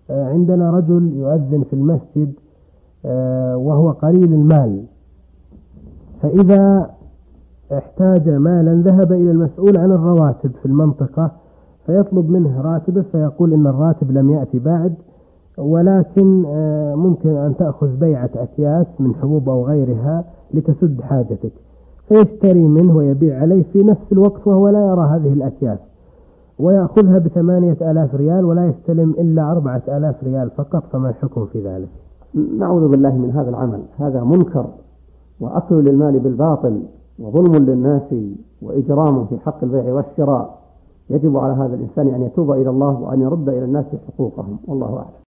عندنا رجل يؤذن في المسجد وهو قليل المال، فإذا احتاج مالا ذهب إلى المسؤول عن الرواتب في المنطقة فيطلب منه راتبه، فيقول إن الراتب لم يأتي بعد، ولكن ممكن أن تأخذ بيعة أكياس من حبوب أو غيرها لتسد حاجتك، فيشتري منه ويبيع عليه في نفس الوقت وهو لا يرى هذه الأكياس، ويأخذها ب8,000 ريال ولا يستلم إلا 4,000 ريال فقط، فما الحكم في ذلك؟ نعوذ بالله من هذا العمل، هذا منكر وأكل للمال بالباطل وظلم للناس وإجرام في حق البيع والشراء. يجب على هذا الإنسان أن يتوب إلى الله وأن يرد إلى الناس حقوقهم، والله أعلم.